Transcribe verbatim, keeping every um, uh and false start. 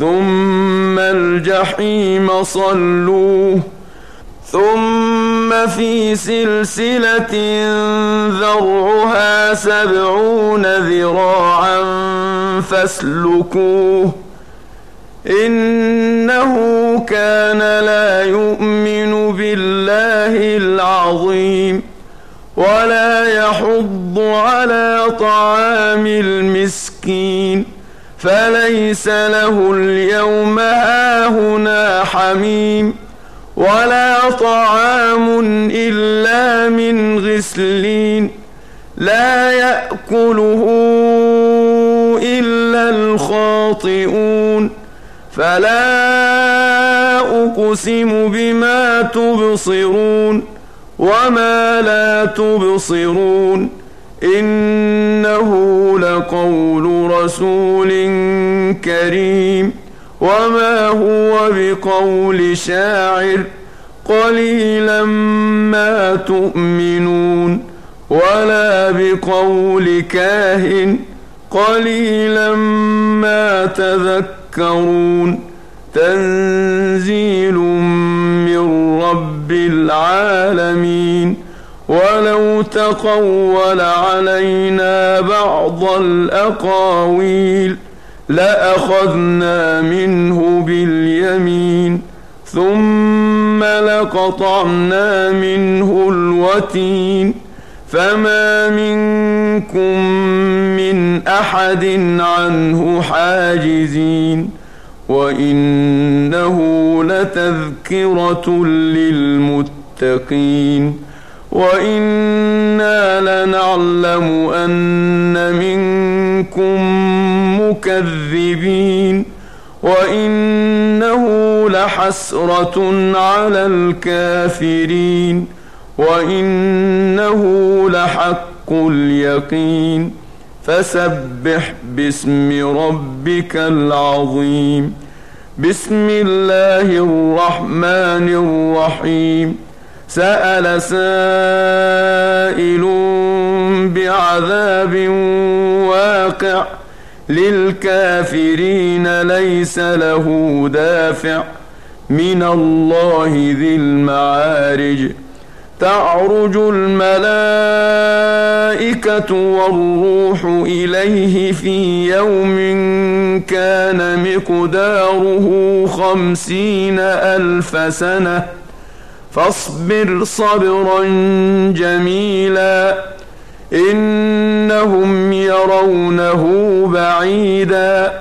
ثم الجحيم صلوه ثم في سلسلة ذرعها سبعون ذراعا فاسلكوه إنه كان لا يؤمن بالله العظيم ولا يحض على طعام المسكين فليس له اليوم هاهنا حميم ولا طعام إلا من غسلين لا يأكله إلا الخاطئون فلا أقسم بما تبصرون وما لا تبصرون إنه لقول رسول كريم وما هو بقول شاعر قليلا ما تؤمنون ولا بقول كاهن قليلا ما تذكرون تنزيل من رب العالمين ولو تقول علينا بعض الأقاويل لأخذنا منه باليمين ثم لقطعنا منه الوتين فما منكم من أحد عنه حاجزين وإنه لتذكرة للمتقين وإنا لنعلم أن منكم مكذبين وإنه لحسرة على الكافرين وإنه لحق اليقين فسبح باسم ربك العظيم بسم الله الرحمن الرحيم سأل سائل بعذاب واقع للكافرين ليس له دافع من الله ذي المعارج تعرج الملائكة والروح إليه في يوم كان مقداره خمسين ألف سنة فاصبر صبرا جميلا إنهم يرونه بعيدا